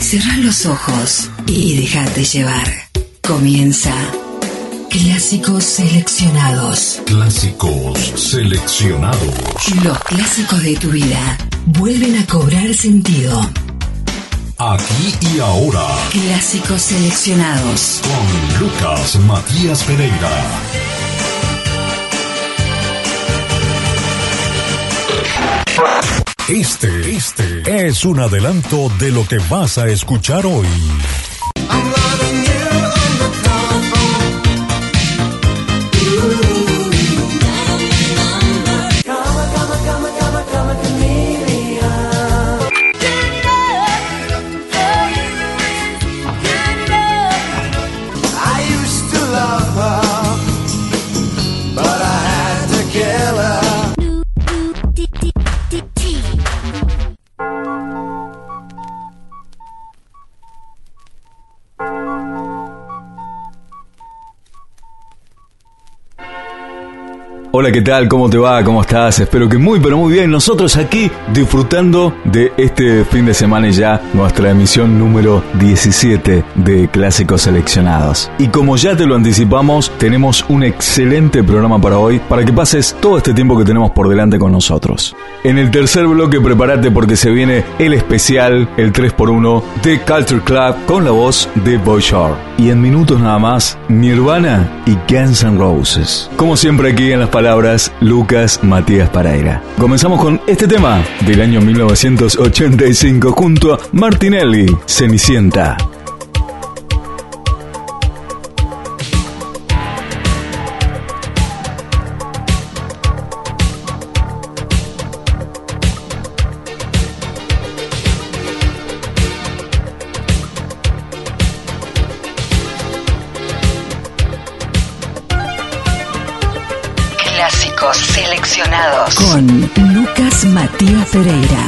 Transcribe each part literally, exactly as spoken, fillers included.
Cerrá los ojos y déjate llevar. Comienza Clásicos Seleccionados. Clásicos Seleccionados. Los clásicos de tu vida vuelven a cobrar sentido. Aquí y ahora. Clásicos Seleccionados. Con Lucas Matías Pereira. Este, este es un adelanto de lo que vas a escuchar hoy. Hola, ¿qué tal? ¿Cómo te va? ¿Cómo estás? Espero que muy, pero muy bien. Nosotros aquí disfrutando de este fin de semana y ya nuestra emisión número diecisiete de Clásicos Seleccionados. Y como ya te lo anticipamos, tenemos un excelente programa para hoy, para que pases todo este tiempo que tenemos por delante con nosotros. En el tercer bloque, prepárate porque se viene el especial, el tres por uno de Culture Club con la voz de Boy Shore. Y en minutos nada más, Nirvana y Guns N' Roses. Como siempre aquí en las palabras, Lucas Matías Pereira. Comenzamos con este tema del año mil novecientos ochenta y cinco junto a Martinelli, Cenicienta. Clásicos Seleccionados con Lucas Matías Pereira.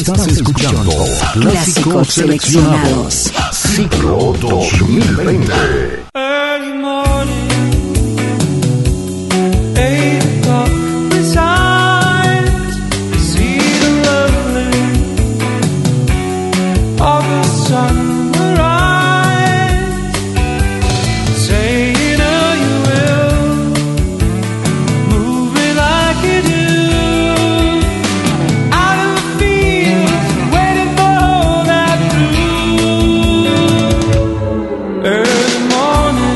Estás escuchando Clásicos Seleccionados, Ciclo dos mil veinte. Early morning, eight o'clock beside, see the lovely of the sunrise, saying how you will, moving like you do, out of the fields, waiting for all that blue. Early morning.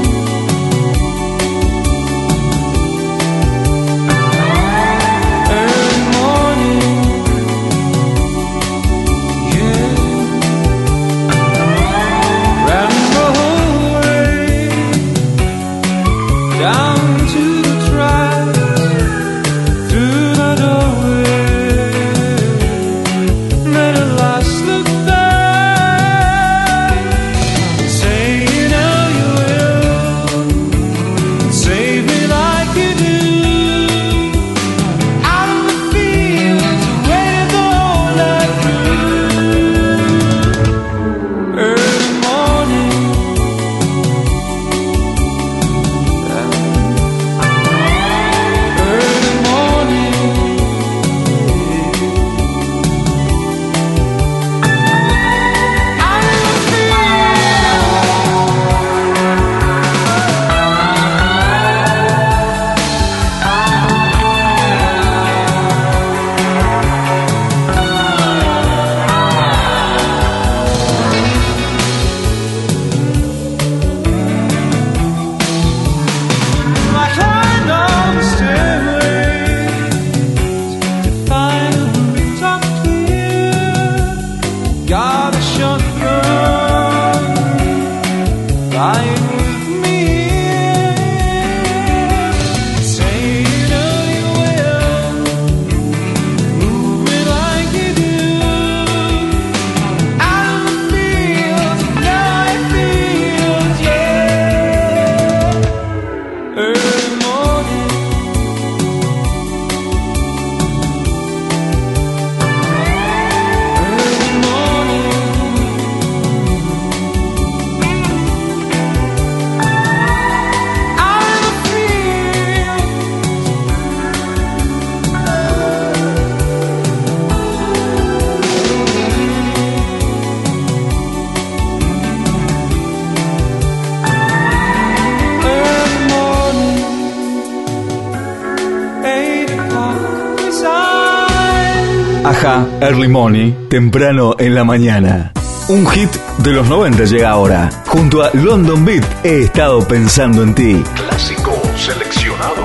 Ajá, Early Money, temprano en la mañana. Un hit de los noventa llega ahora. Junto a London Beat, he estado pensando en ti. Clásicos seleccionados.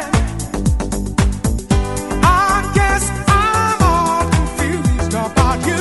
About you.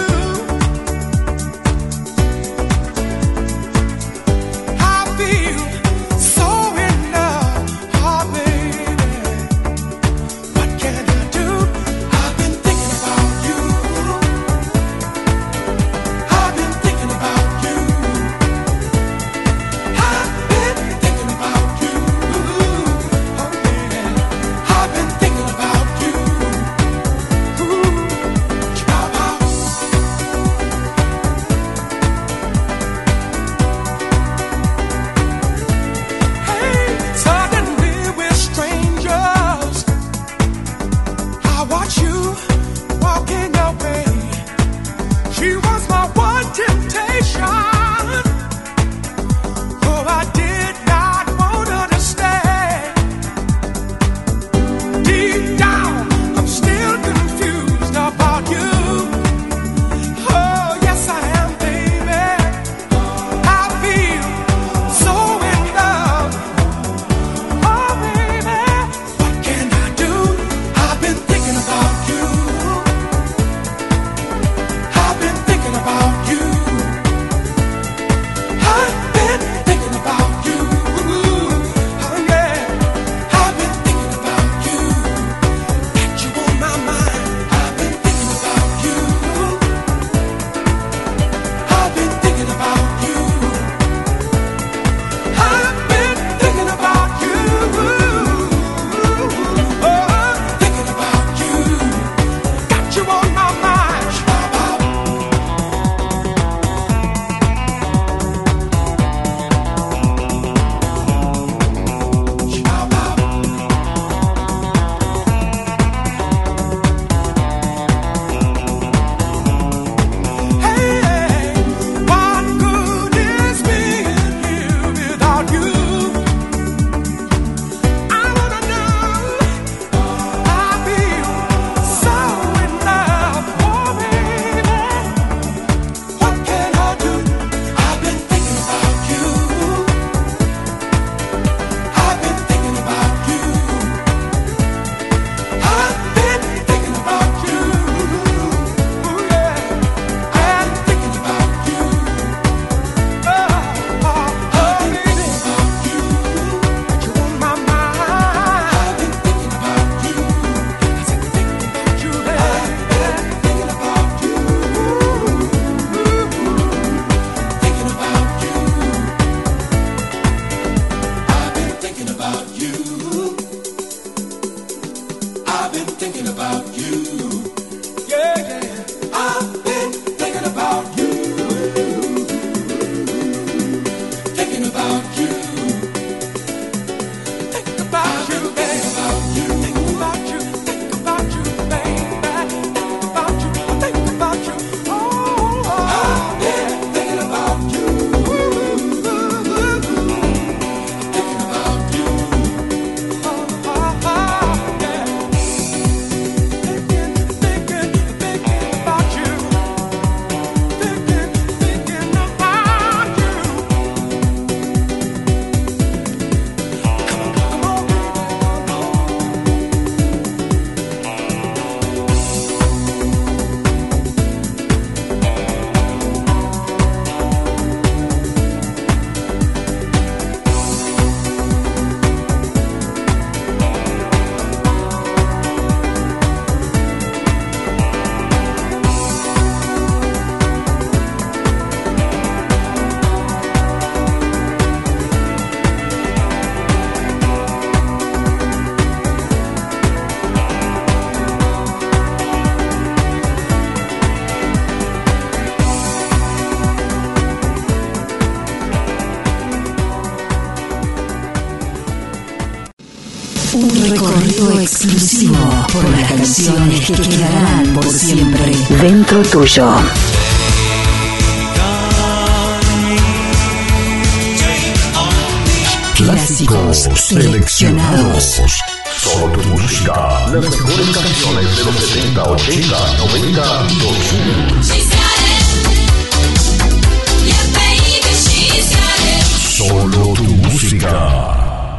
Relato exclusivo por las canciones que quedarán por siempre dentro tuyo. Clásicos seleccionados. Solo tu música. Las mejores canciones de los setenta, ochenta, noventa y dos mil. Solo tu música.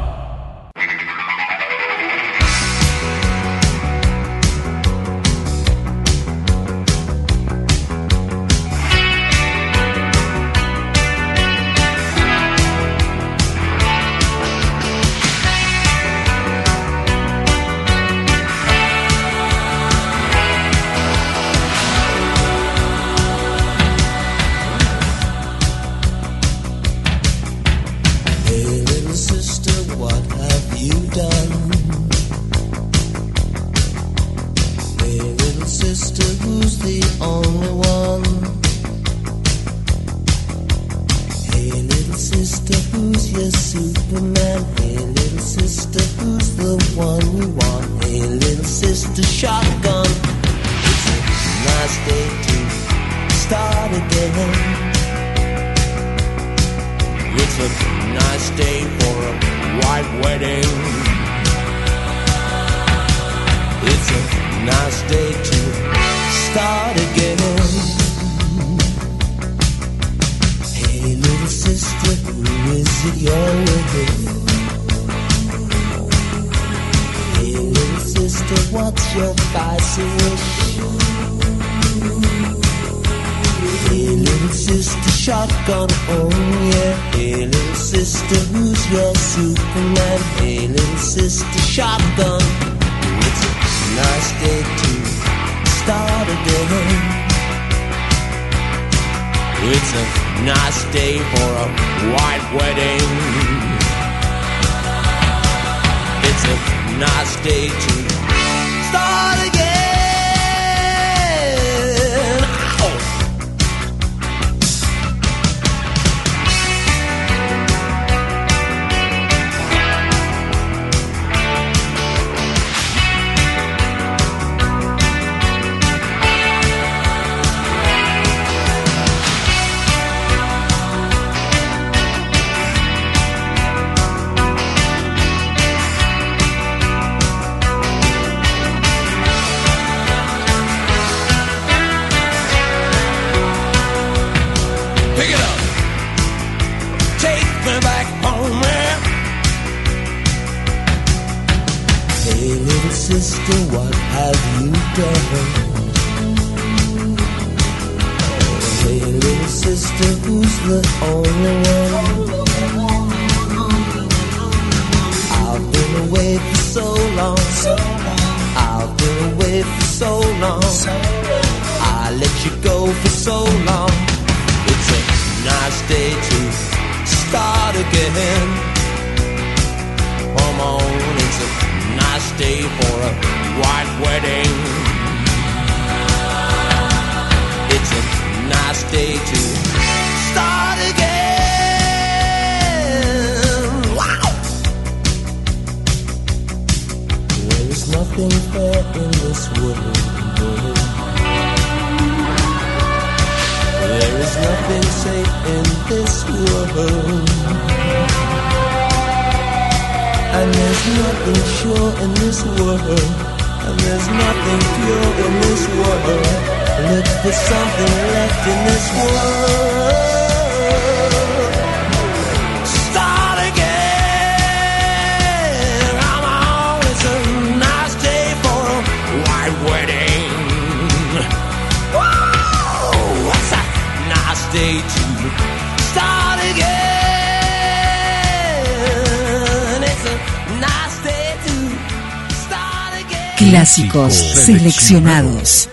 Clásicos seleccionados.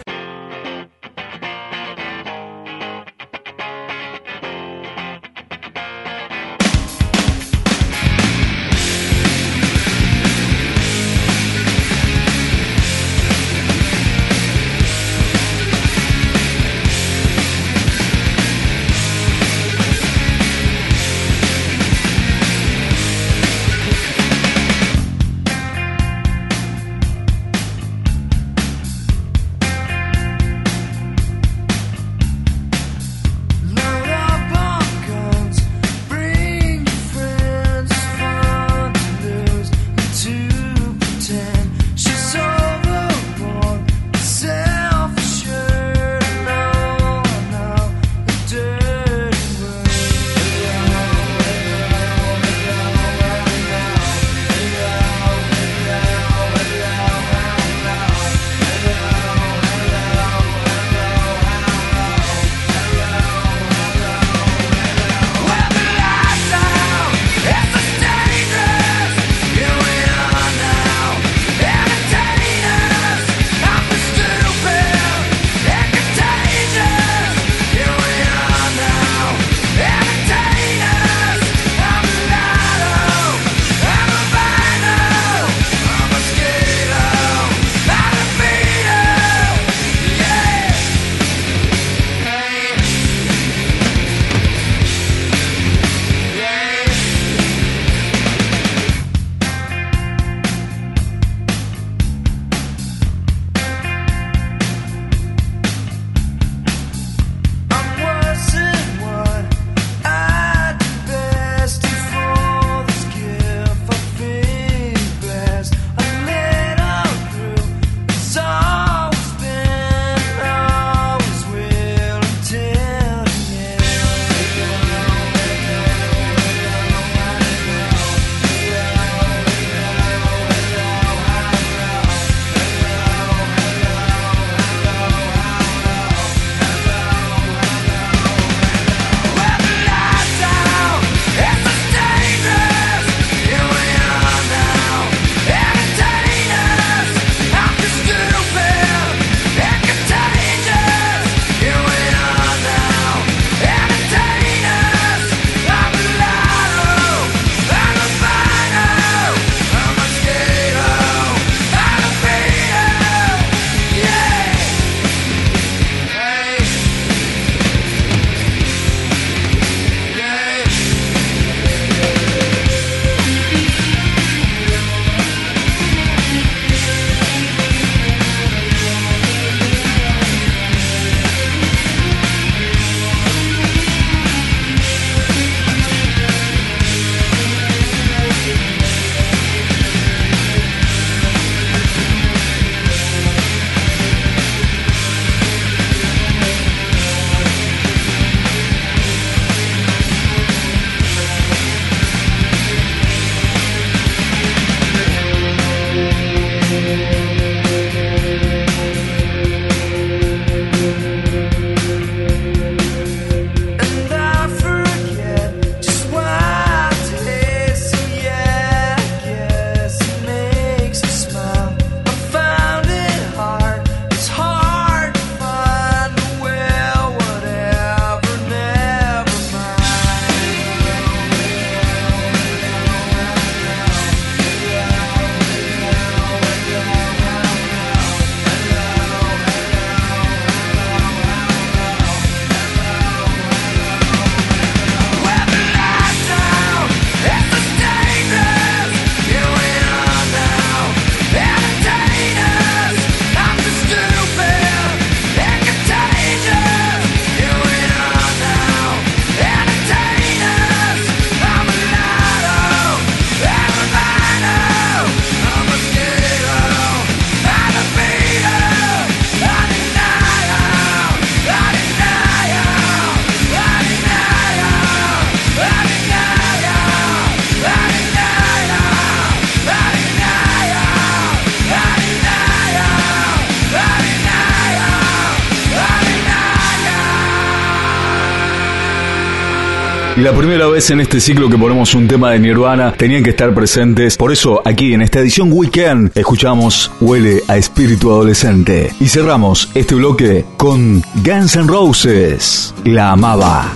Y la primera vez en este ciclo que ponemos un tema de Nirvana, tenían que estar presentes. Por eso, aquí en esta edición Weekend, escuchamos Huele a Espíritu Adolescente. Y cerramos este bloque con Guns N' Roses, La Amaba.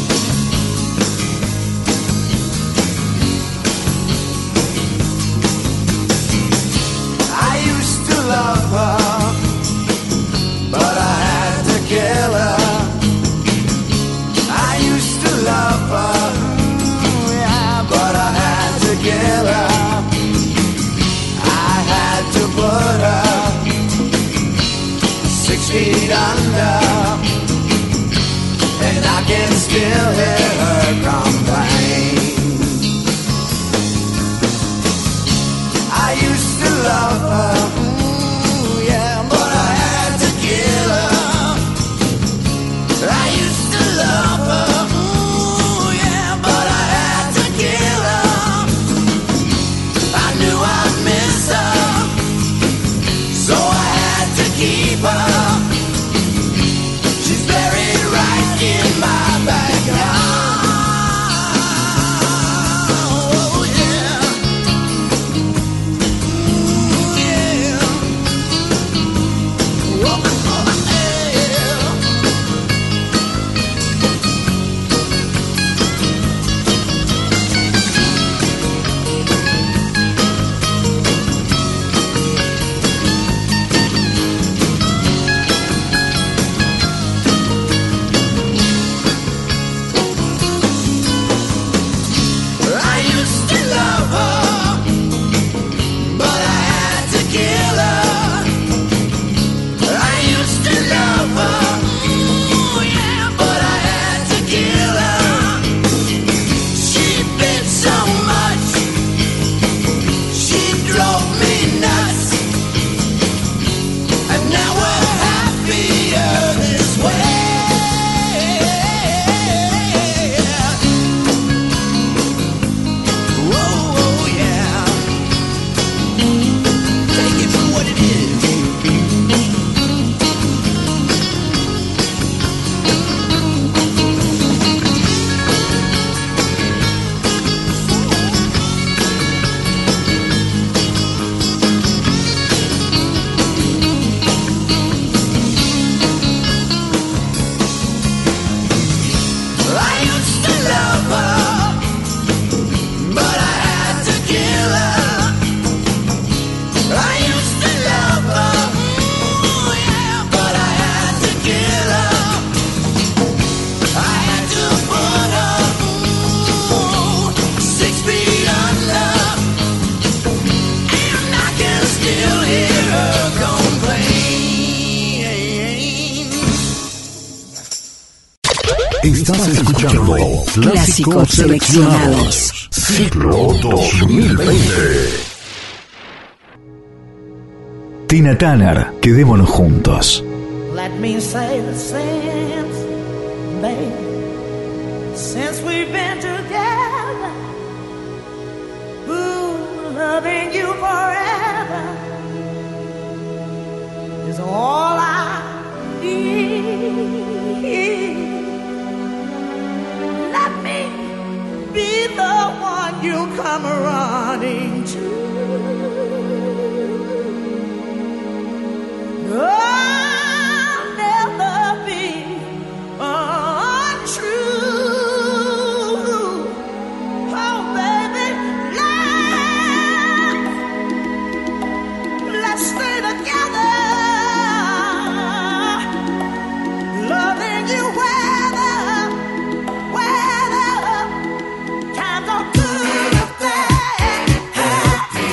Feet under, and I can still hear her complain. I used to love her, ooh, yeah, but I had to kill her. I used to love her, ooh, yeah, but I had to kill her. I knew I'd miss her, so I had to keep her. In my backyard, oh yeah, ooh, yeah, oh, oh, yeah. Estás escuchando Clásicos Seleccionados, Ciclo dos mil veinte. Tina Turner, Quedémonos Juntos. Let me say the same, baby. Since we've been together, ooh, loving you forever is all I need. Let me be the one you come running to. I'll never be untrue. Oh, baby, let's, let's stay together. Loving you weather, weather. Times are good or bad.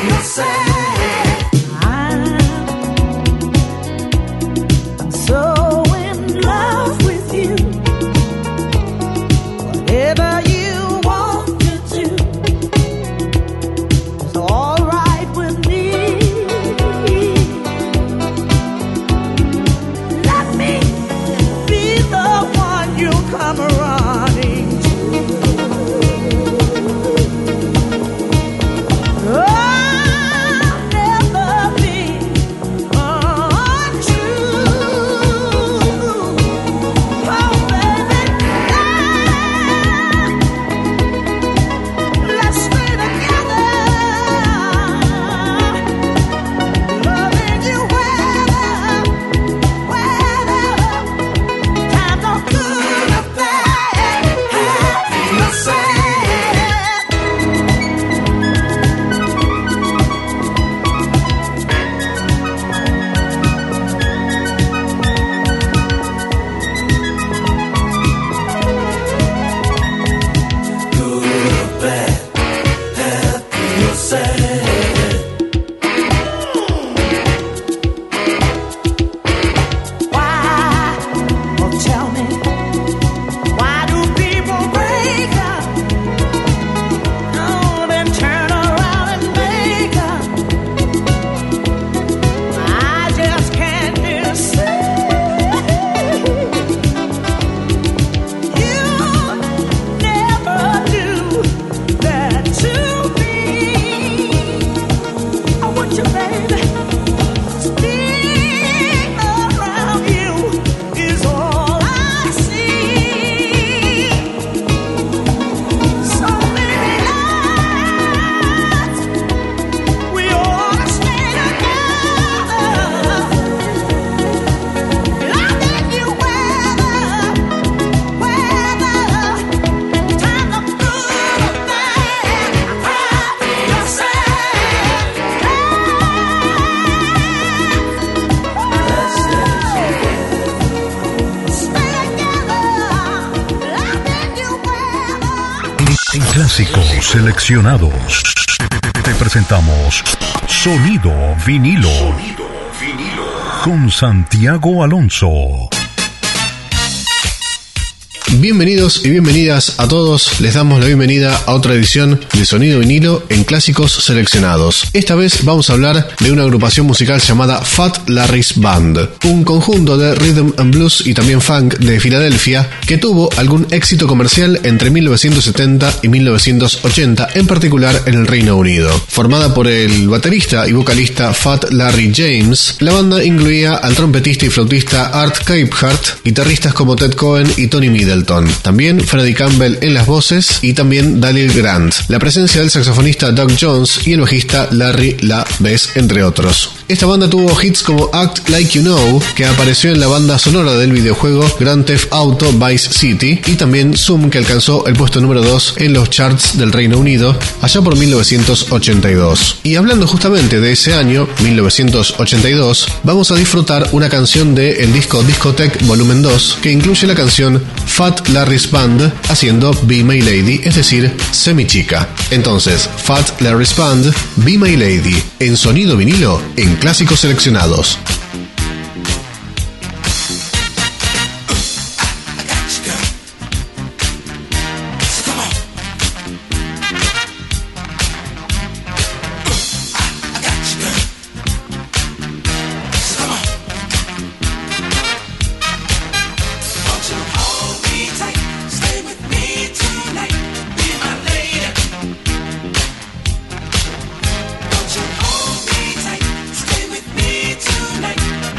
Clásicos seleccionados. Te presentamos Sonido Vinilo. Sonido Vinilo. Con Santiago Alonso. Bienvenidos y bienvenidas a todos, les damos la bienvenida a otra edición de Sonido Vinilo en Clásicos Seleccionados. Esta vez vamos a hablar de una agrupación musical llamada Fat Larry's Band, un conjunto de rhythm and blues y también funk de Filadelfia que tuvo algún éxito comercial entre mil novecientos setenta y mil novecientos ochenta, en particular en el Reino Unido. Formada por el baterista y vocalista Fat Larry James, la banda incluía al trompetista y flautista Art Capehart, guitarristas como Ted Cohen y Tony Middleton. También Freddie Campbell en las voces y también Dalil Grant. La presencia del saxofonista Doug Jones y el bajista Larry La Bess, entre otros. Esta banda tuvo hits como Act Like You Know, que apareció en la banda sonora del videojuego Grand Theft Auto Vice City, y también Zoom, que alcanzó el puesto número dos en los charts del Reino Unido allá por mil novecientos ochenta y dos. Y hablando justamente de ese año, mil novecientos ochenta y dos, vamos a disfrutar una canción del disco Discotheque Volumen dos, que incluye la canción Fat Larry's Band haciendo Be My Lady, es decir, Semi Chica. Entonces, Fat Larry's Band, Be My Lady, en Sonido Vinilo, en Clásicos Seleccionados. Tonight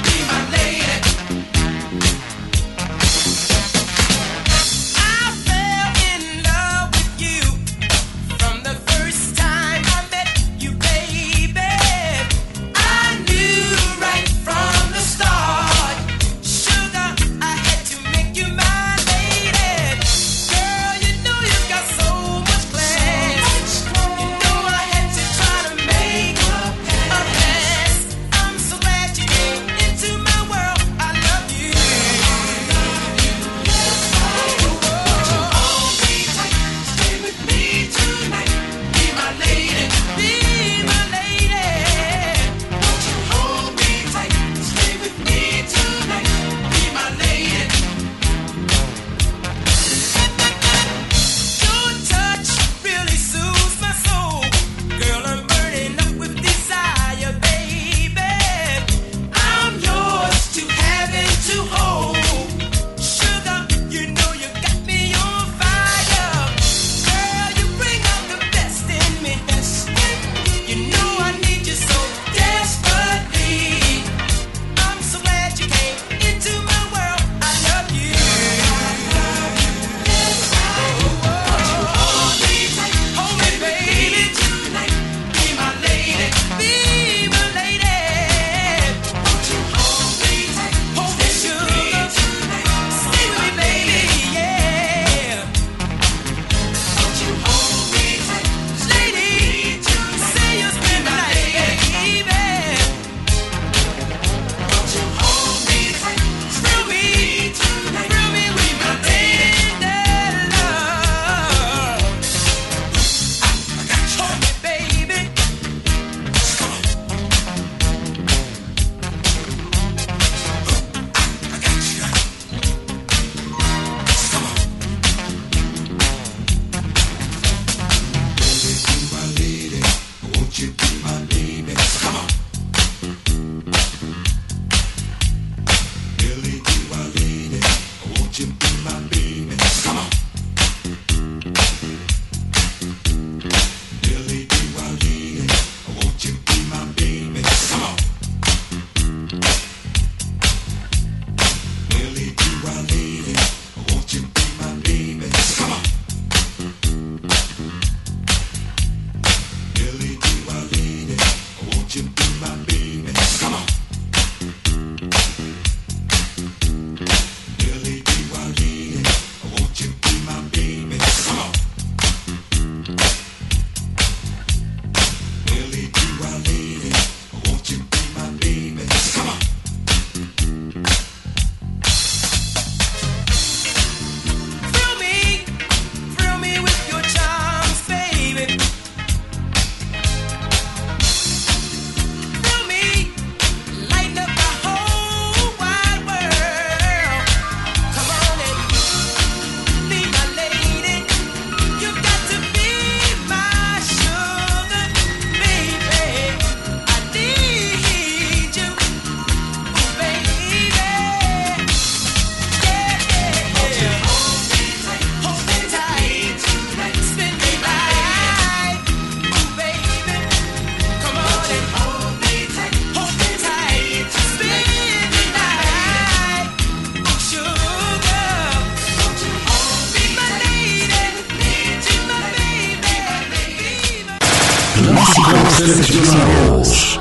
seleccionados.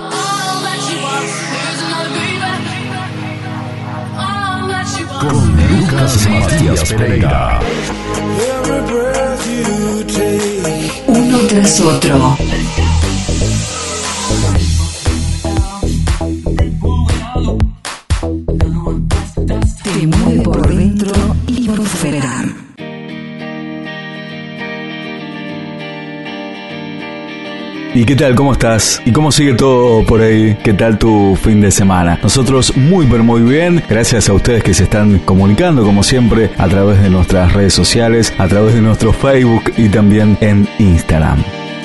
Con Lucas Matías Pereira. Uno tras otro. Te mueve por dentro y por fuera. ¿Y qué tal? ¿Cómo estás? ¿Y cómo sigue todo por ahí? ¿Qué tal tu fin de semana? Nosotros muy pero muy bien, gracias a ustedes que se están comunicando como siempre a través de nuestras redes sociales, a través de nuestro Facebook y también en Instagram.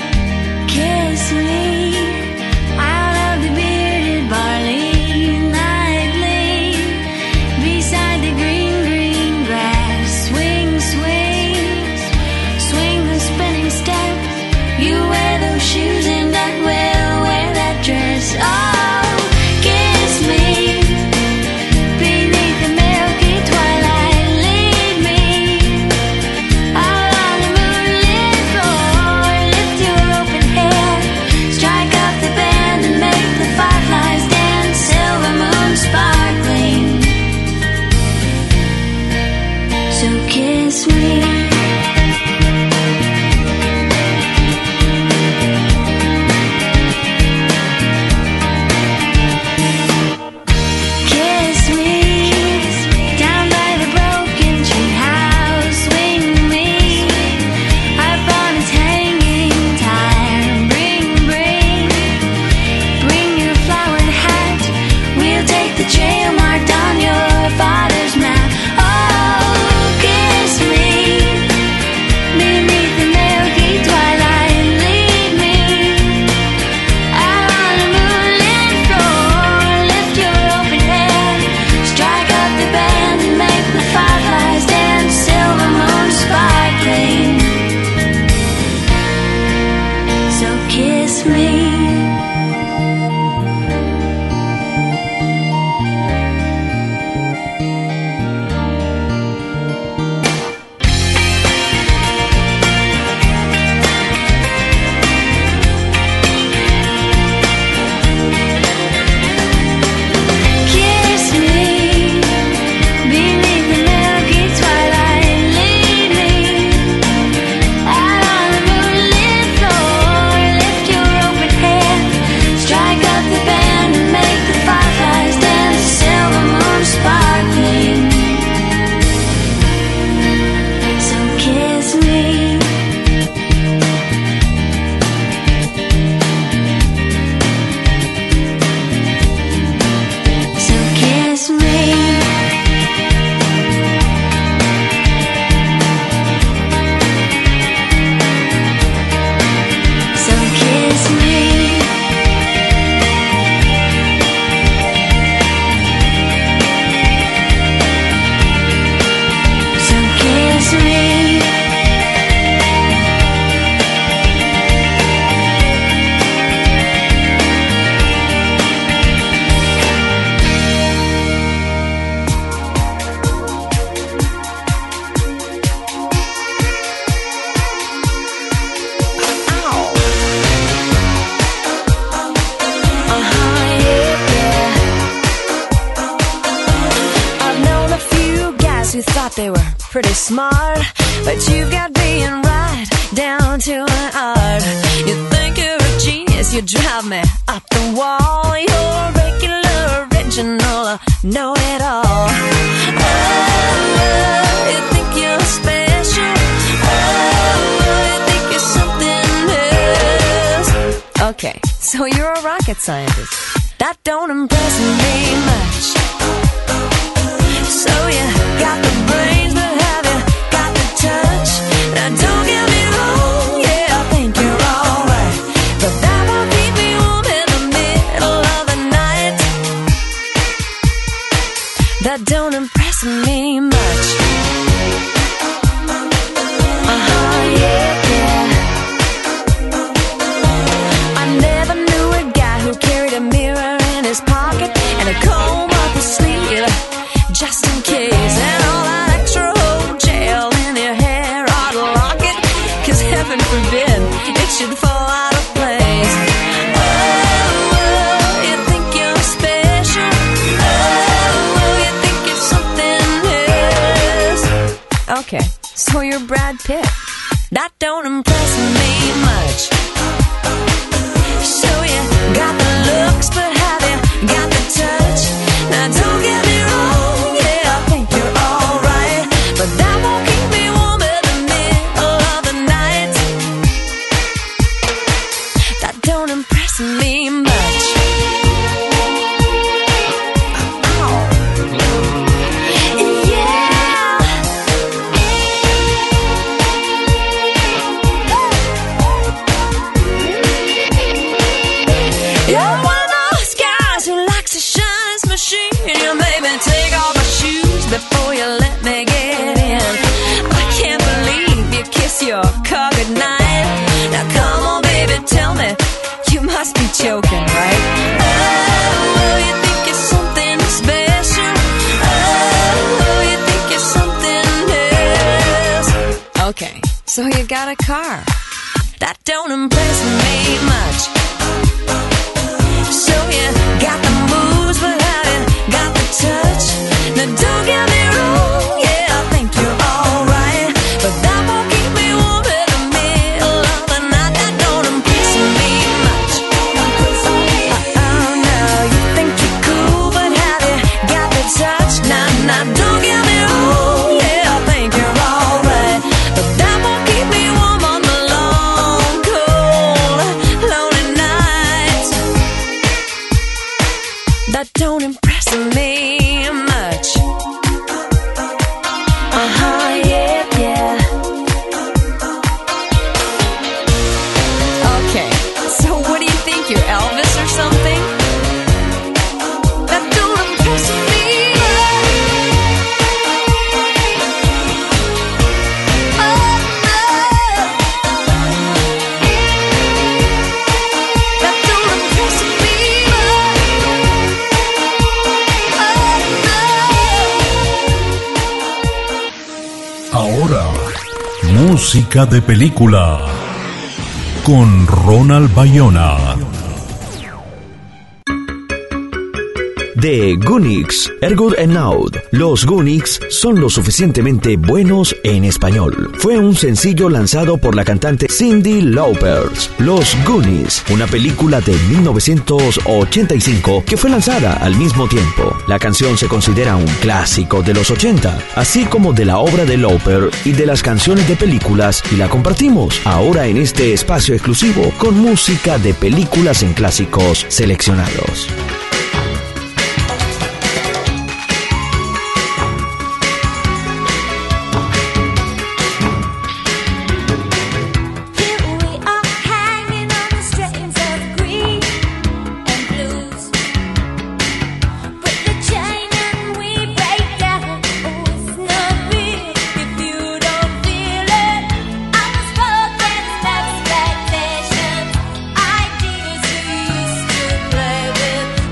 They were pretty smart, but you've got being right down to an art. You think you're a genius, you drive me up the wall. You're regular, original, uh, know it all. Oh, you think you're special. Oh, you think you're something else. Okay, so you're a rocket scientist. That don't impress me much. So you got the brains, but have you got the touch? Now don't get me wrong, yeah, I think you're alright, but that won't keep me warm in the middle of the night. That don't impress me much. Uh-huh, yeah, yeah. I never knew a guy who carried a mirror in his pocket and a comb up his sleeve, just in case, and all that extra whole gel in your hair ought to lock it, cause heaven forbid it should fall out of place. Okay, so you're Brad Pitt. That don't impress me much. So you got the looks, but have you got the touch? Now don't get me wrong, yeah, I think you're alright, but that won't keep me warm in the middle of the night. That don't impress me much. Before you let me get in, I can't believe you kiss your car goodnight. Now come on, baby, tell me, you must be joking, right? Oh, you think you're something special? Oh, you think you're something else? Okay, so you got a car. That don't impress me much. So you got the moves, but have you got the touch? Now don't get me wrong, yeah, I think you're alright, but that won't keep me warm in the middle of the night. That don't impress me much. Oh no, you think you're cool, but have you got the touch? Now, now don't get me wrong, yeah, I think you're alright, but that won't keep me warm on the long, cold, lonely nights. That don't impress me. Música de película con Ronald Bayona. The Goonies, Ergood and Out. Los Goonies son lo suficientemente buenos en español. Fue un sencillo lanzado por la cantante Cyndi Lauper. Los Goonies, una película de mil novecientos ochenta y cinco que fue lanzada al mismo tiempo. La canción se considera un clásico de los ochenta, así como de la obra de Lauper y de las canciones de películas, y la compartimos ahora en este espacio exclusivo con música de películas en clásicos seleccionados. Expectations, ideas you used to play with.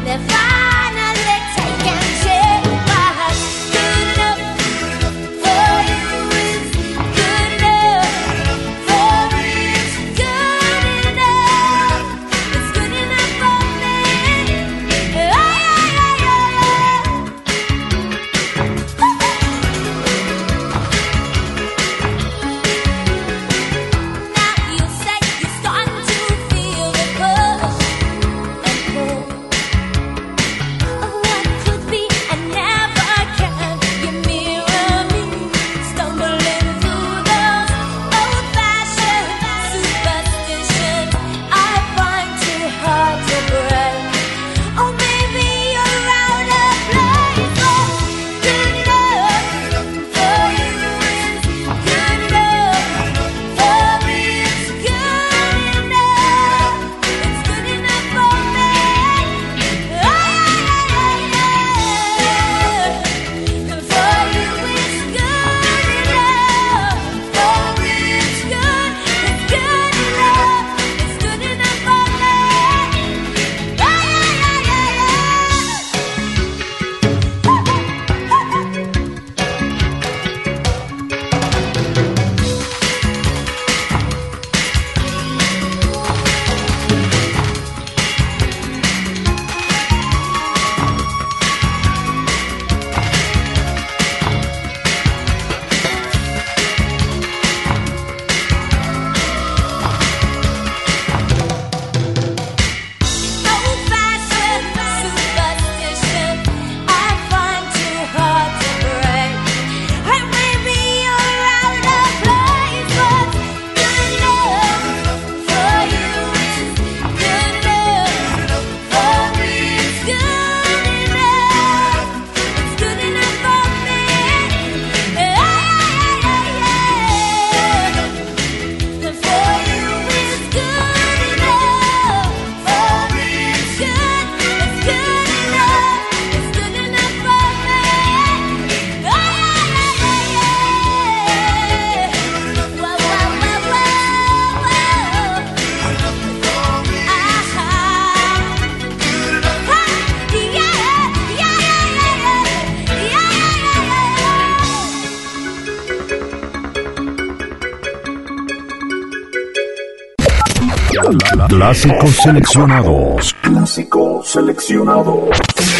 Clásicos seleccionados. Clásicos seleccionados.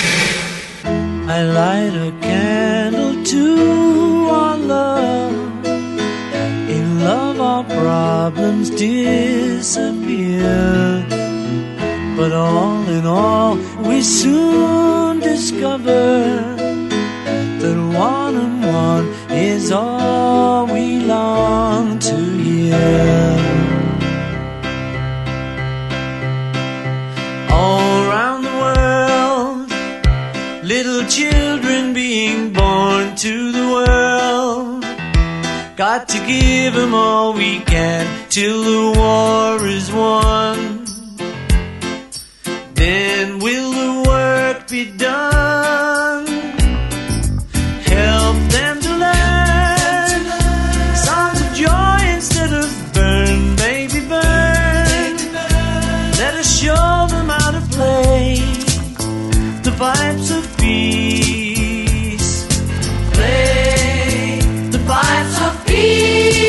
I light a candle to our love. In love our problems disappear. But all in all we soon discover that one and one is all we long to hear. All around the world, little children being born to the world. Got to give them all we can till the war is won. Then will the work be done? Help them to learn songs of joy instead of burn, baby, burn. Let us show them how to play the pipes of peace. Play the pipes of peace.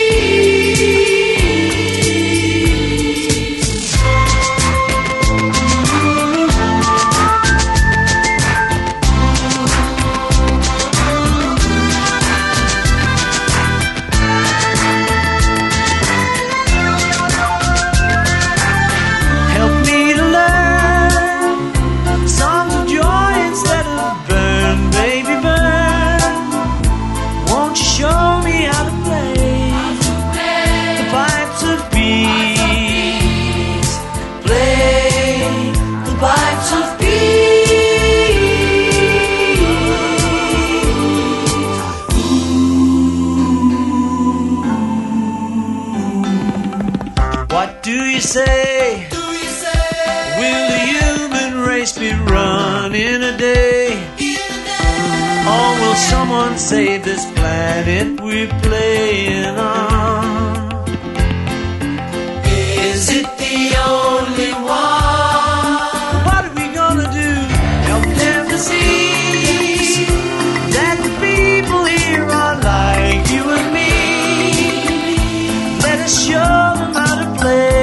Say, do you say, will the human race be run in a day? Or will someone save this planet we're playing on? Is it the only one? What are we gonna do? Help them to see that the people here are like you and me. Let us show them how to play.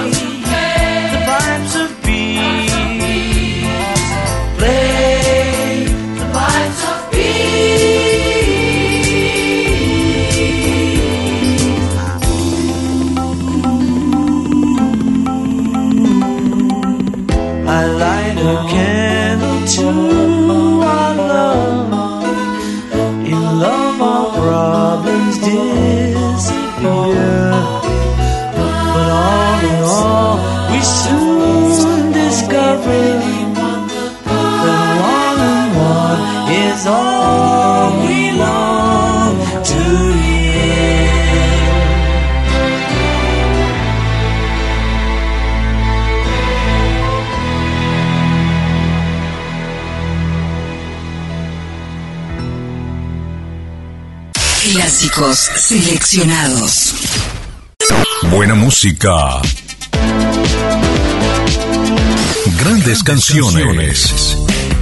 Clásicos seleccionados. Buena música. Grandes canciones.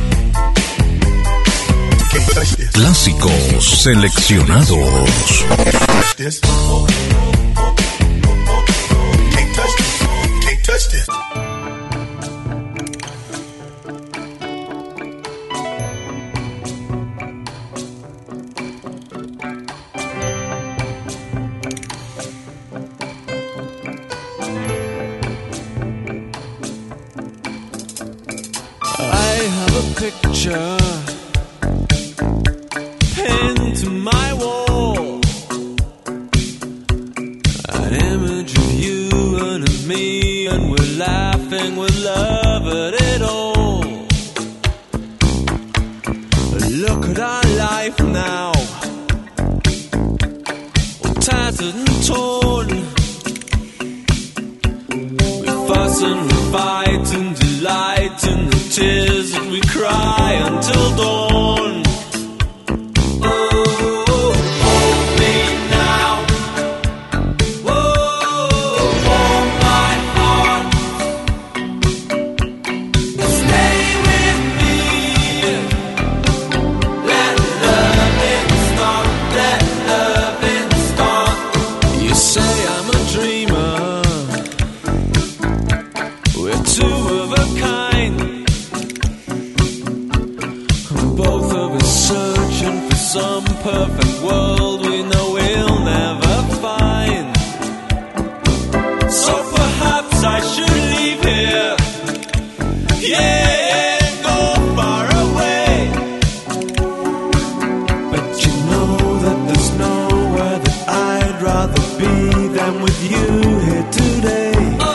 Clásicos seleccionados. Picture pinned to my wall. perfect world we know we'll never find. So perhaps I should leave here, yeah, and go far away. But you know that there's nowhere that I'd rather be than with you here today.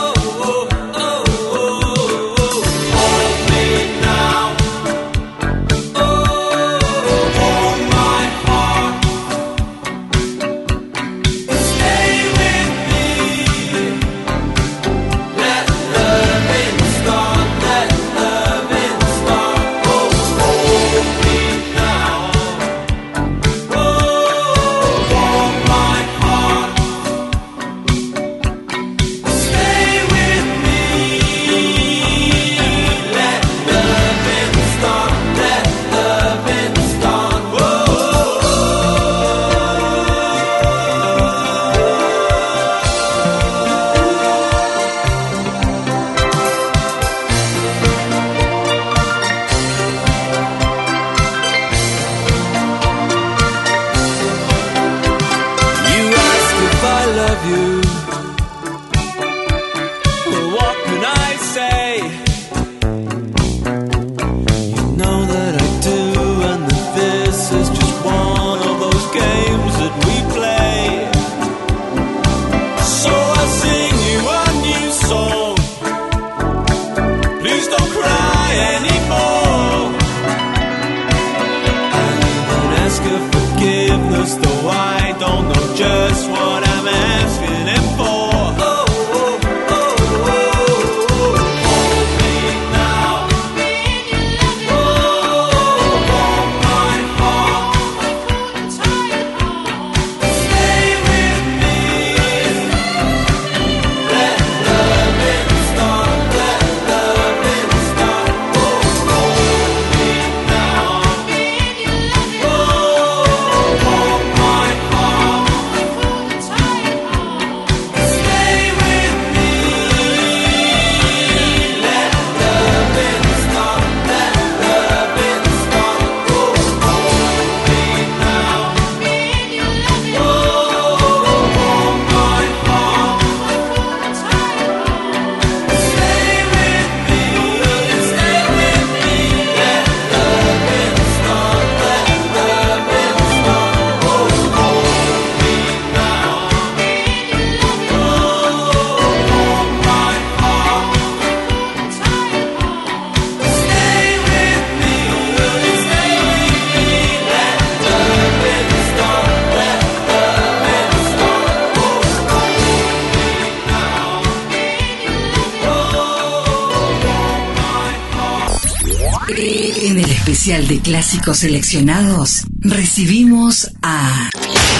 En el especial de clásicos seleccionados, recibimos a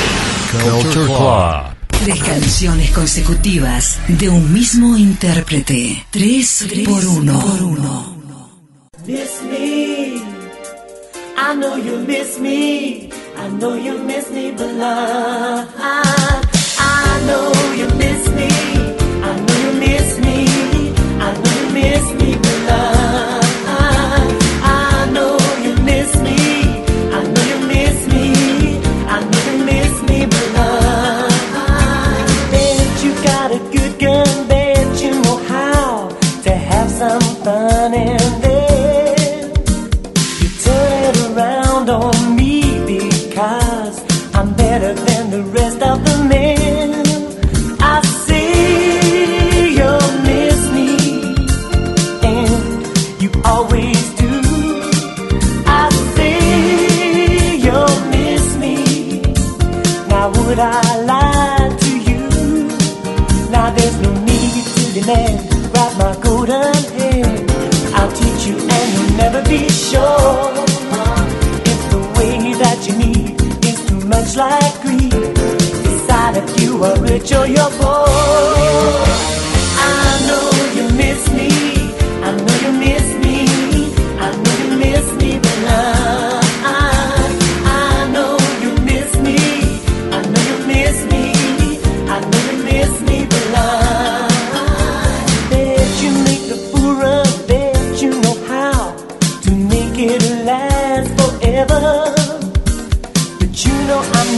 Culture Club. tres canciones consecutivas de un mismo intérprete. Tres, Tres por uno. Por uno. Miss me, I know you miss me, I know you miss me, but I, I know you miss me, I know you miss me, I know you miss me, but I, I know you miss me, I know you miss me, I know you miss me, but I, bet you got a good gun, bet you know how to have some fun in there. On me because I'm better than the rest of the men. I see you'll miss me, and you always do. I see you'll miss me. Now would I lie to you? Now there's no need to demand. Wrap my golden hand. I'll teach you and you'll never be sure. That you need is too much like greed. Decide if you are rich or you're poor. I know you miss me, I know you miss me, I know you miss me, but I, I, I know you miss me, I know you miss me, I know you miss me, but I, I bet you make the fool run, bet you know how to make it last forever. You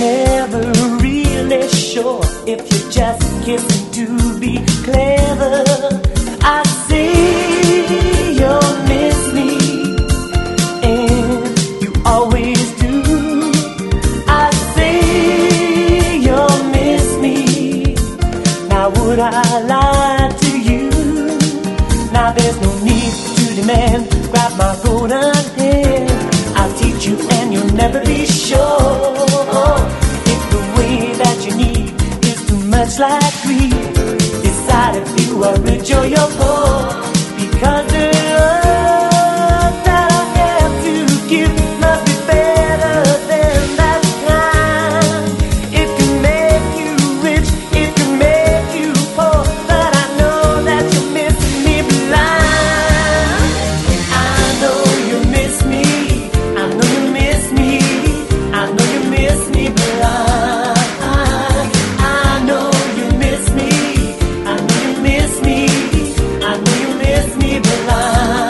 never really sure if you're just kissing to be clever. I see you'll miss me, and you always do. I see you'll miss me. Now would I lie to you? Now there's no need to demand. Grab my golden hand, I'll teach you and you'll never be sure. If the way that you need is too much like greed, decide if you are rich or you're poor. Because the love that I have to give must be better than that kind. It can make you rich, it can make you poor, but I know that you miss me blind. I know you miss me, I know you miss me, I know you miss me blind. I know you miss me, I know you miss me, I know you miss me blind.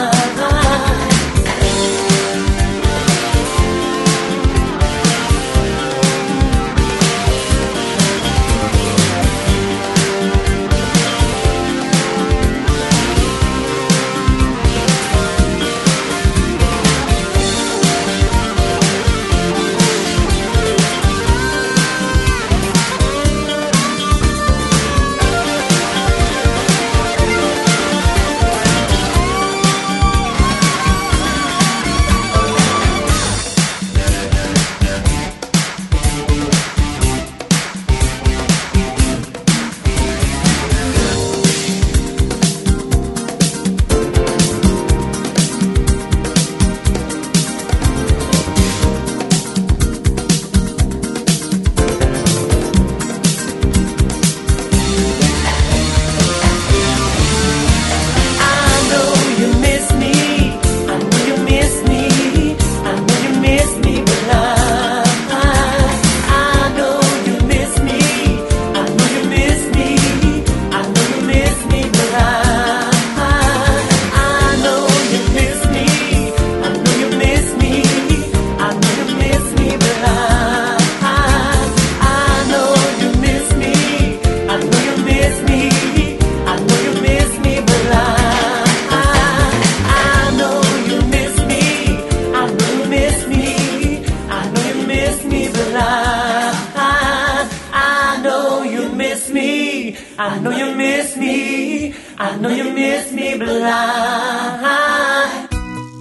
I know you miss me, I know you miss me blind.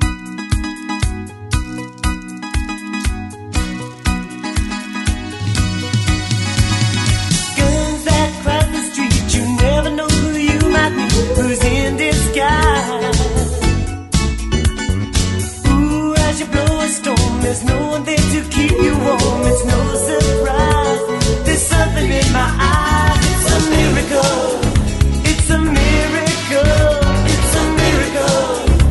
Guns that cross the street, you never know who you might be, who's in disguise. Ooh, as you blow a storm, there's no one there to keep you warm. It's no surprise, there's something in my eyes. It's a miracle, it's a miracle, it's a miracle.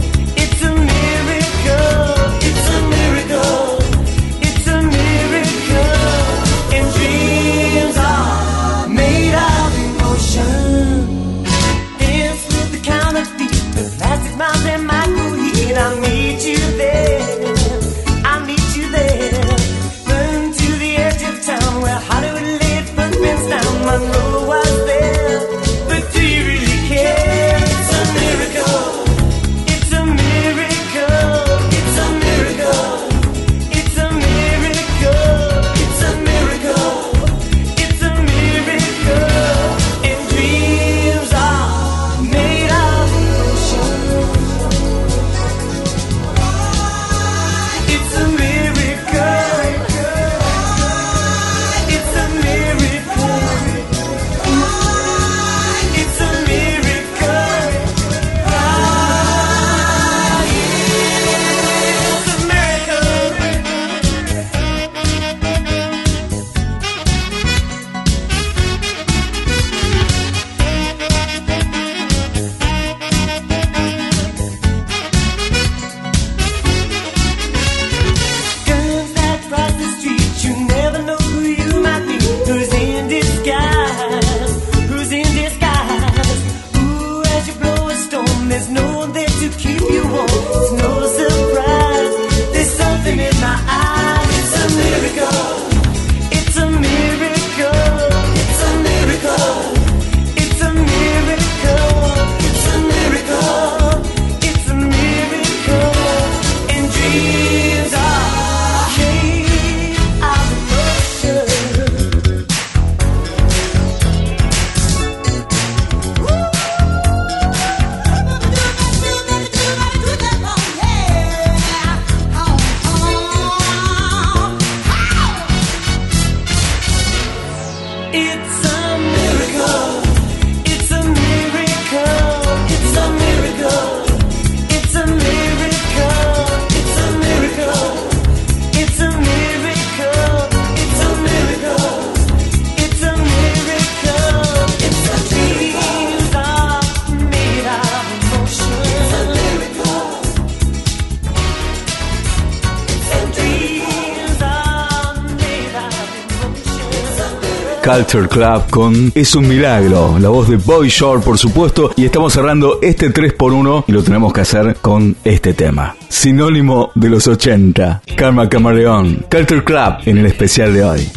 Culture Club con Es un milagro, la voz de Bobby Shore, por supuesto, y estamos cerrando este tres por uno y lo tenemos que hacer con este tema. Sinónimo de los ochenta, Karma Camaleón, Culture Club en el especial de hoy.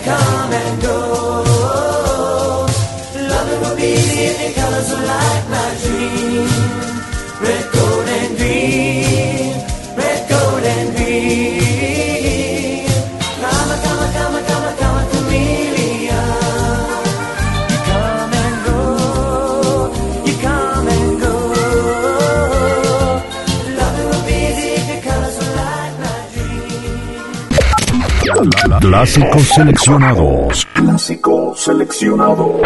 come and go. Loving will be the colors of light, my dream. Red, gold, and green. Red, gold, and green. Come, come, come, come, come, chameleon. You come and go. You come and go. Loving will be the colors of light, my dream. Clásicos seleccionados. Clásicos seleccionados.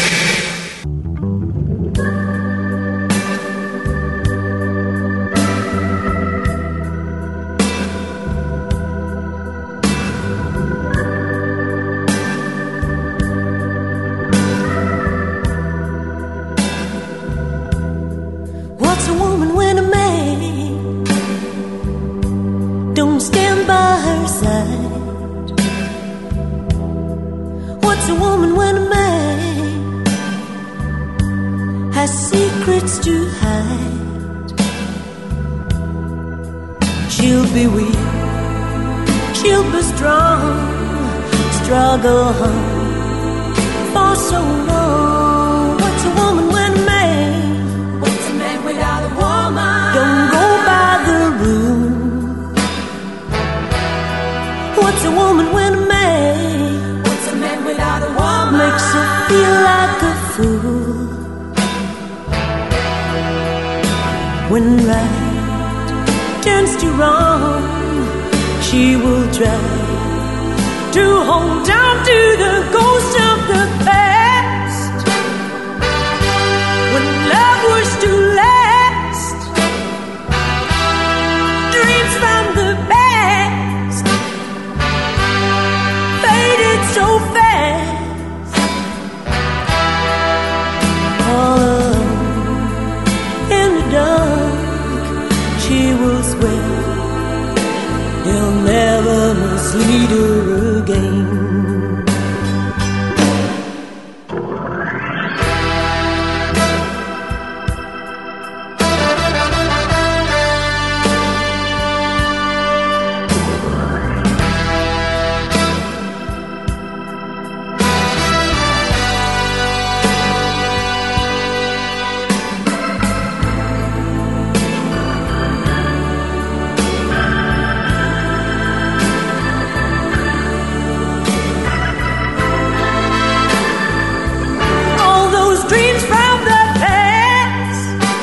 What's a woman when a man don't stand by her side? What's a woman when a man has secrets to hide? She'll be weak, she'll be strong, struggle hard for so long. What's a woman when a man What's a man without a woman? Don't go by the rules. What's a woman when a man What's a man without a woman? Makes her feel like a fool. When right turns to wrong, she will try to hold on to the ghost of the past. When love was to last, dreams from the past faded so fast. All alone in the dark, she will swear he'll never mislead her again. All those dreams from the past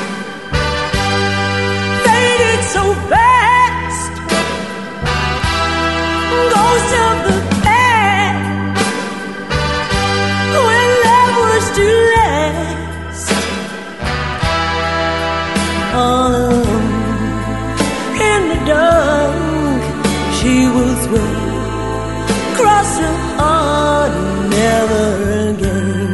faded so fast. Ghosts of the past, when love was to last. All alone in the dark, she will swear, cross her heart, never again.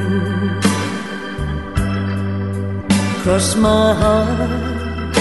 Cross my heart,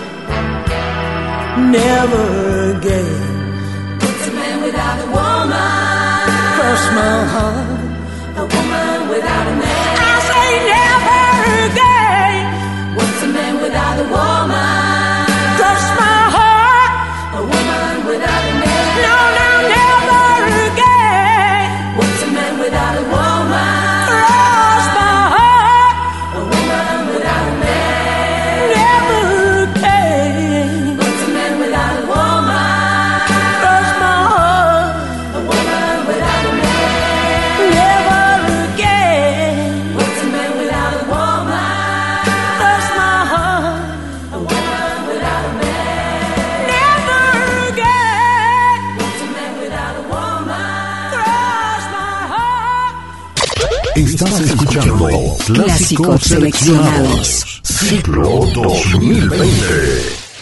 never again. What's a man without a woman? Cross my heart, a woman without a man. I say never again. What's a man without a woman? Cross my heart, a woman without a man. No, no, never again. What's a man without a woman? Cross my heart, a woman without a man. Never again. What's a man without a woman? Cross my heart, a woman without a man. Never again. What's a man without a woman? Cross my heart, a woman without a man. Never again. What's a man without a woman? Cross my heart. Estás escuchando Clásicos Seleccionados. Ciclo dos mil veinte.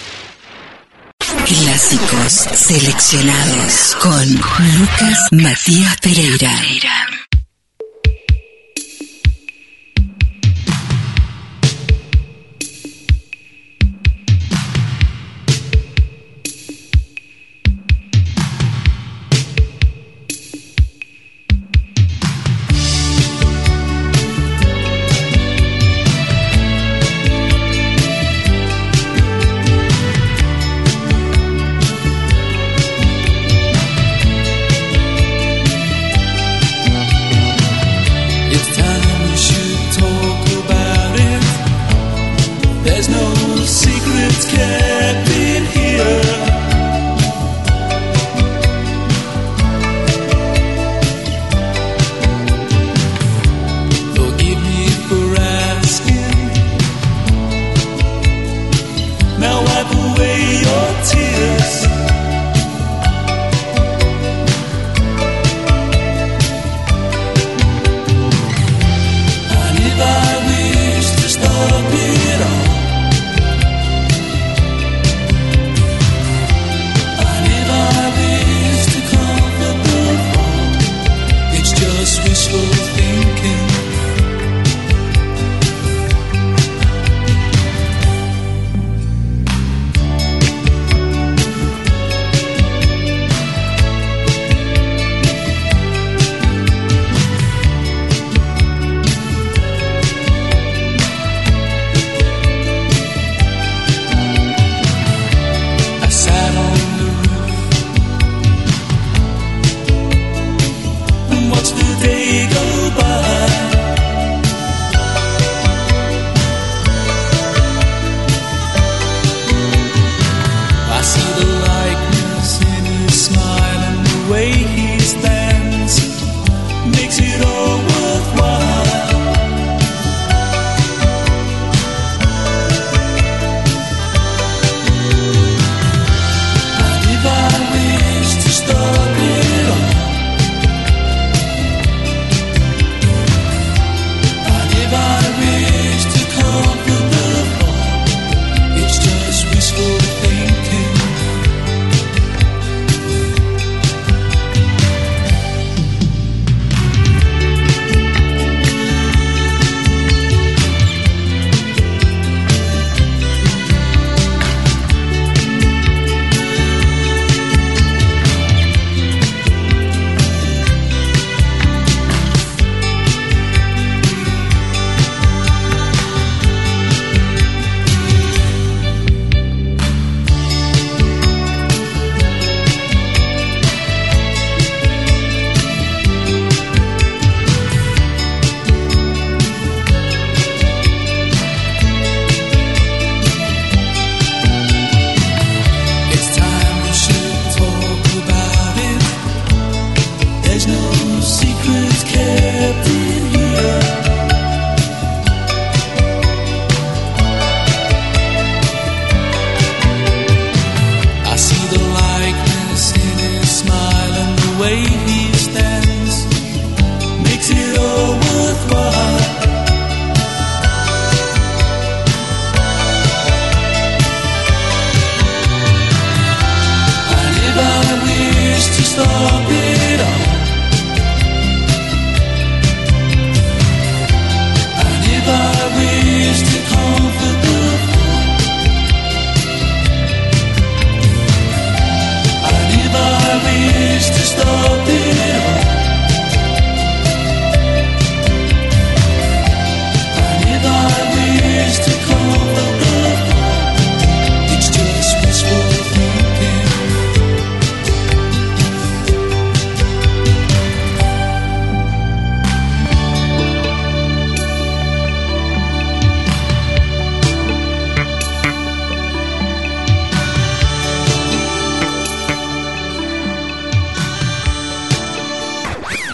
Clásicos seleccionados con Lucas Matías Pereira.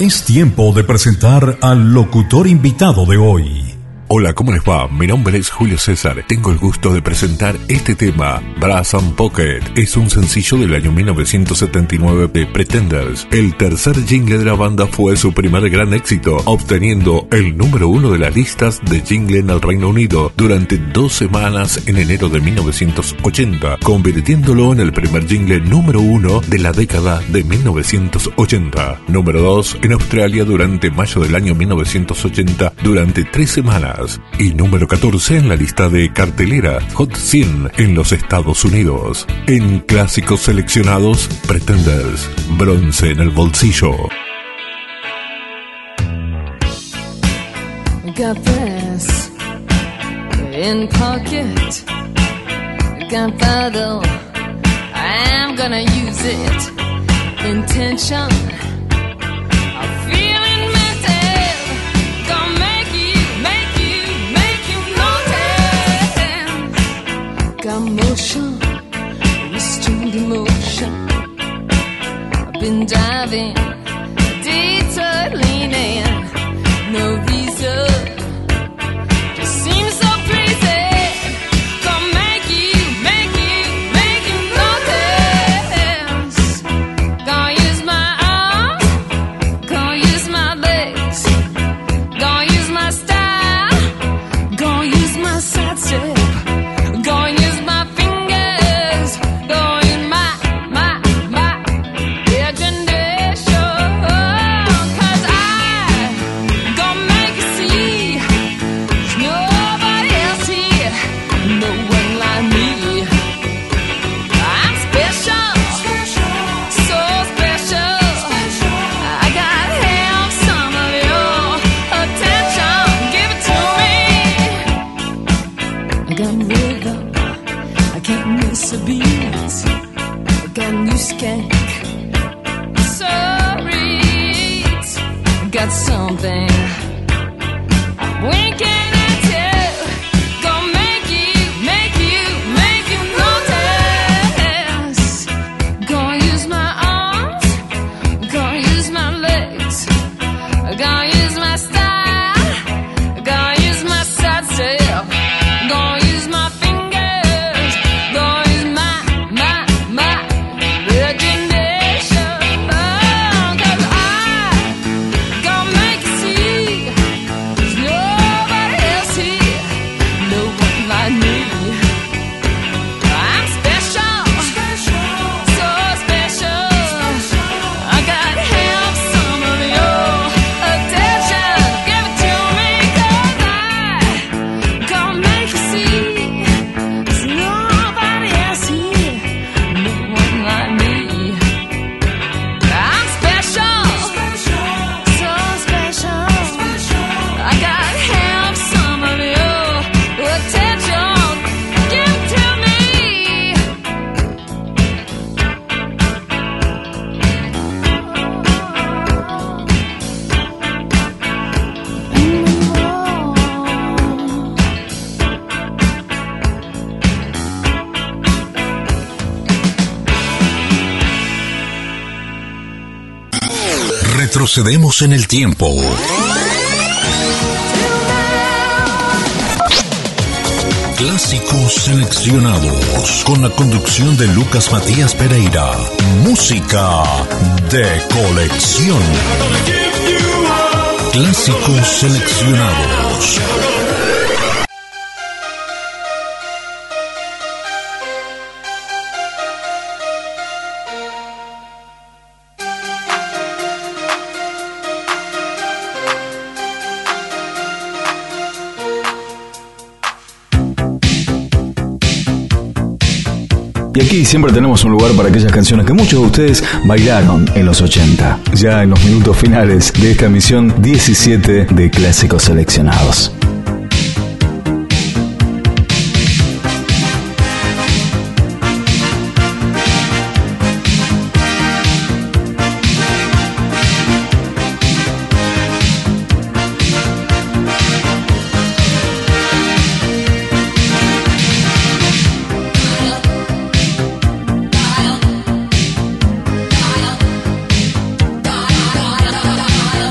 Es tiempo de presentar al locutor invitado de hoy. Hola, ¿cómo les va? Mi nombre es Julio César. Tengo el gusto de presentar este tema. Brass and Pocket es un sencillo del año mil novecientos setenta y nueve de Pretenders. El tercer jingle de la banda fue su primer gran éxito, obteniendo el número uno de las listas de jingle en el Reino Unido durante dos semanas en enero de mil novecientos ochenta, convirtiéndolo en el primer jingle número uno de la década de mil novecientos ochenta. Número dos en Australia durante mayo del año mil novecientos ochenta durante tres semanas. Y número catorce en la lista de cartelera Hot cien en los Estados Unidos. En clásicos seleccionados, Pretenders, bronce en el bolsillo. Got brass in pocket, gunpowder, I'm gonna use it. Intention, I'm feeling mental, gonna make you, make you, make you notice. Got motion, restrained emotion, I've been diving, detour leaning, no reason. Retrocedemos en el tiempo. Clásicos seleccionados con la conducción de Lucas Matías Pereira. Música de colección. Clásicos seleccionados. Y aquí siempre tenemos un lugar para aquellas canciones que muchos de ustedes bailaron en los ochenta. Ya en los minutos finales de esta emisión diecisiete de Clásicos Seleccionados. Die.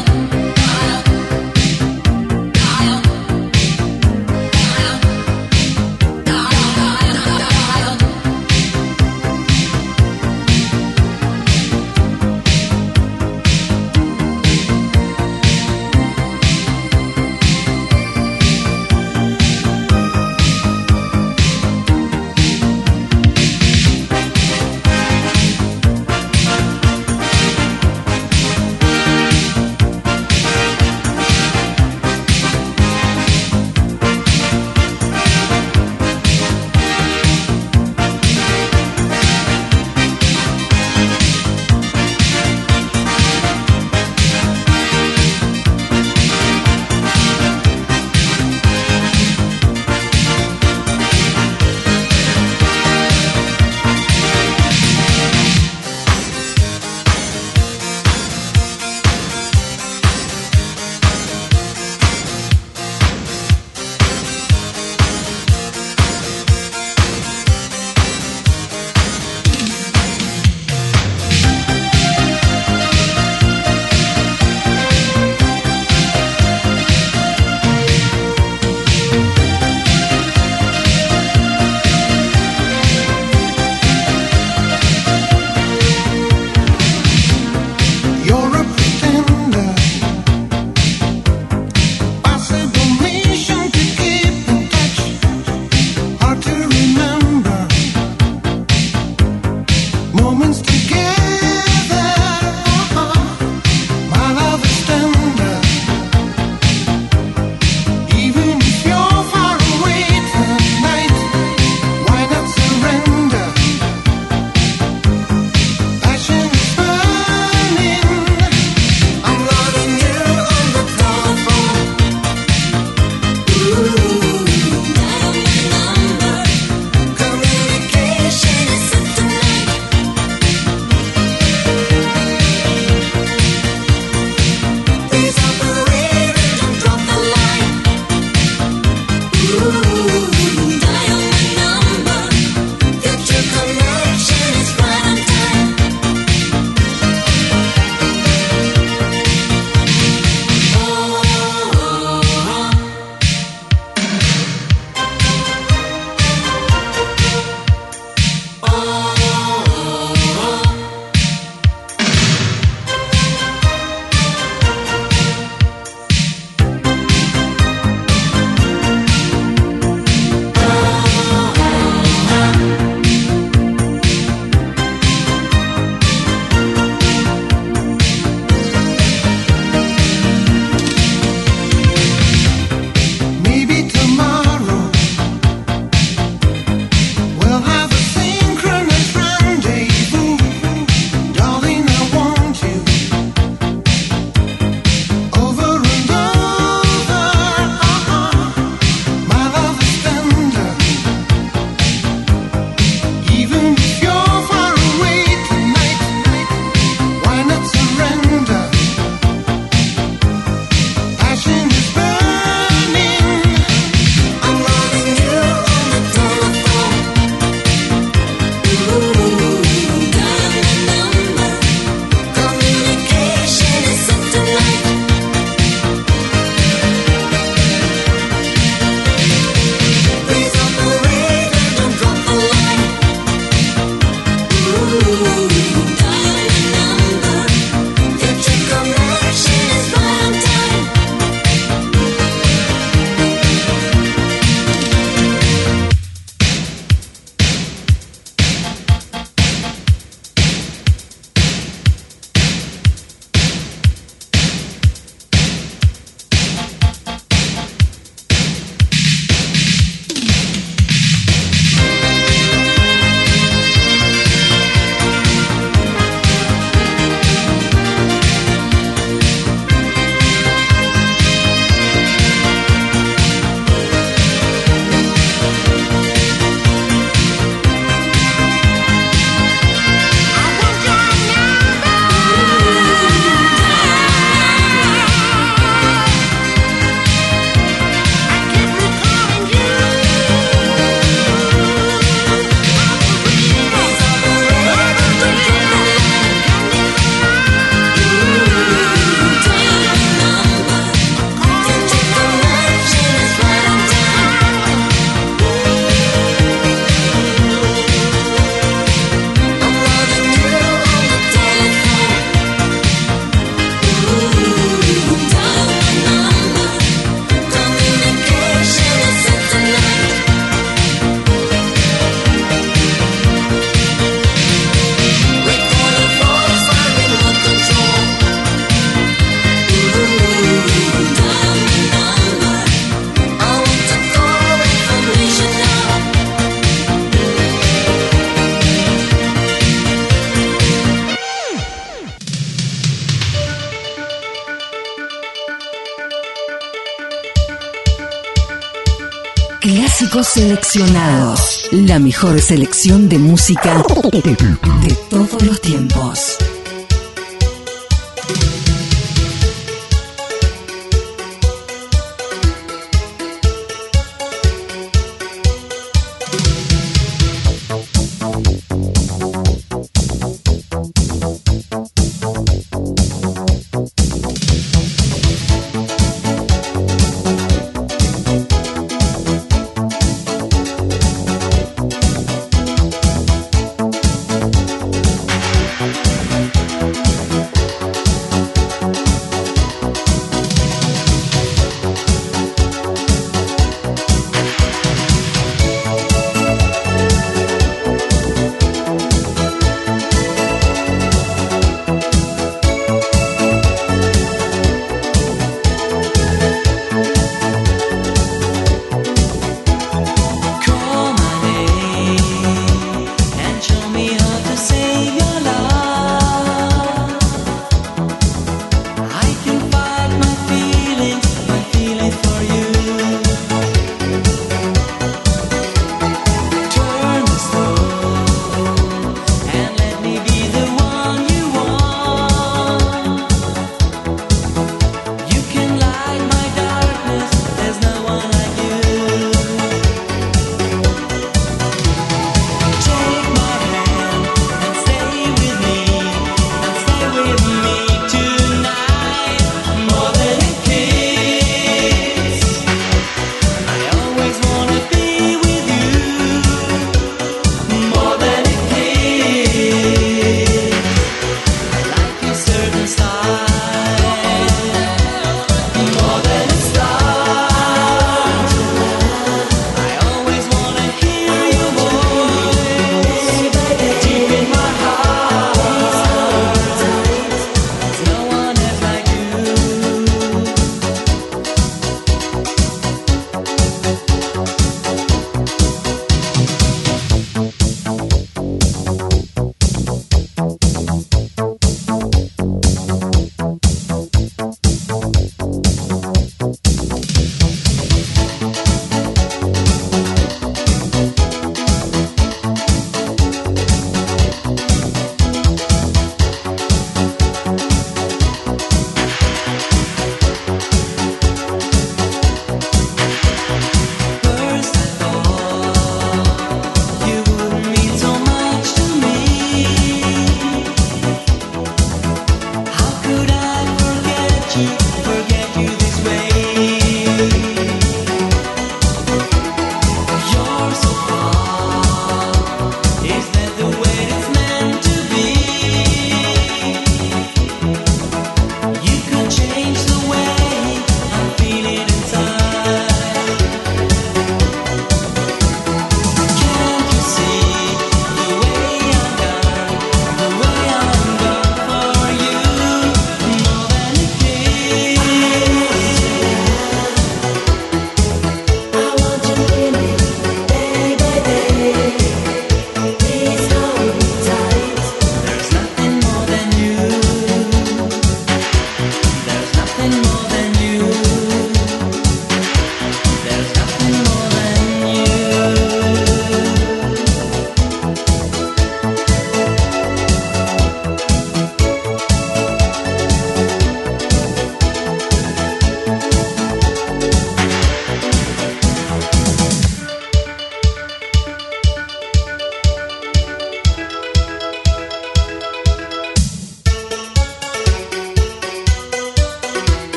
Clásicos seleccionados. La mejor selección de música de todos los tiempos.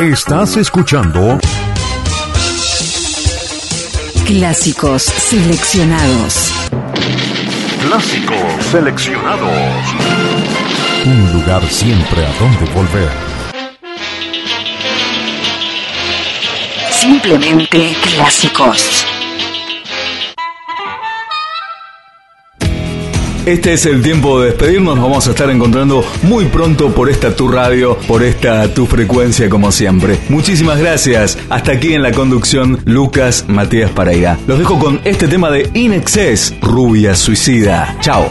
Estás escuchando Clásicos seleccionados. Clásicos seleccionados. Un lugar siempre a donde volver. Simplemente clásicos. Este es el tiempo de despedirnos. Nos vamos a estar encontrando muy pronto por esta tu radio, por esta tu frecuencia, como siempre. Muchísimas gracias. Hasta aquí en la conducción, Lucas Matías Pereira. Los dejo con este tema de In Excess, Rubia Suicida. Chao.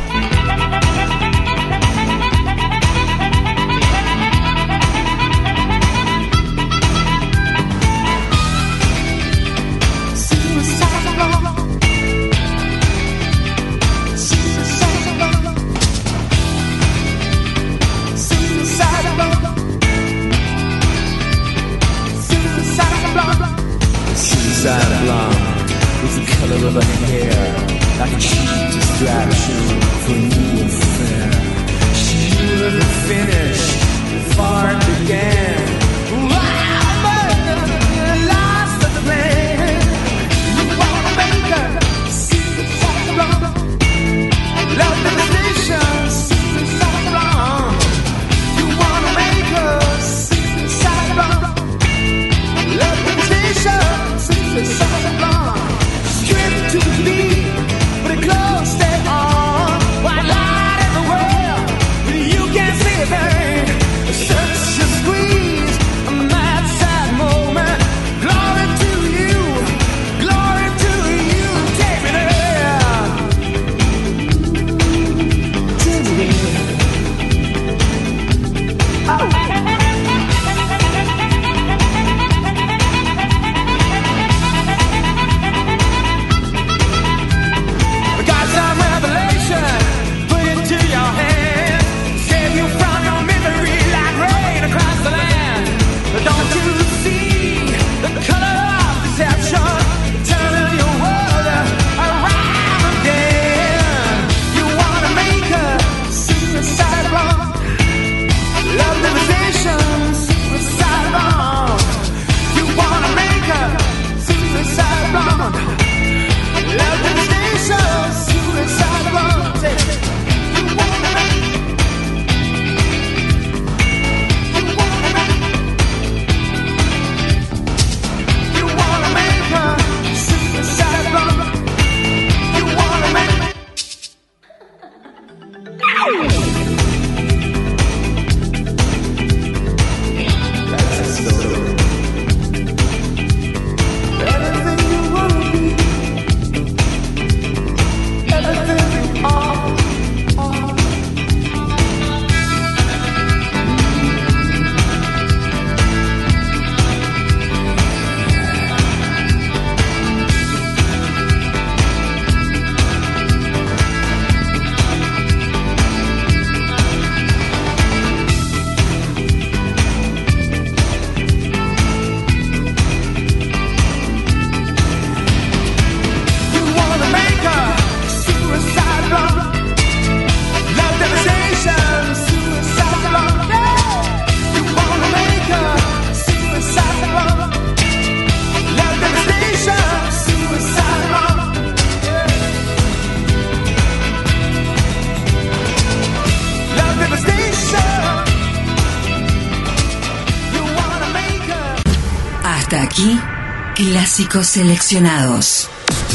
Aquí, clásicos seleccionados.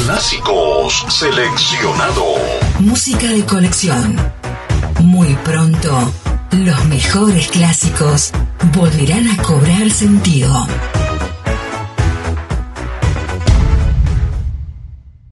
Clásicos seleccionados. Música de colección. Muy pronto, los mejores clásicos volverán a cobrar sentido.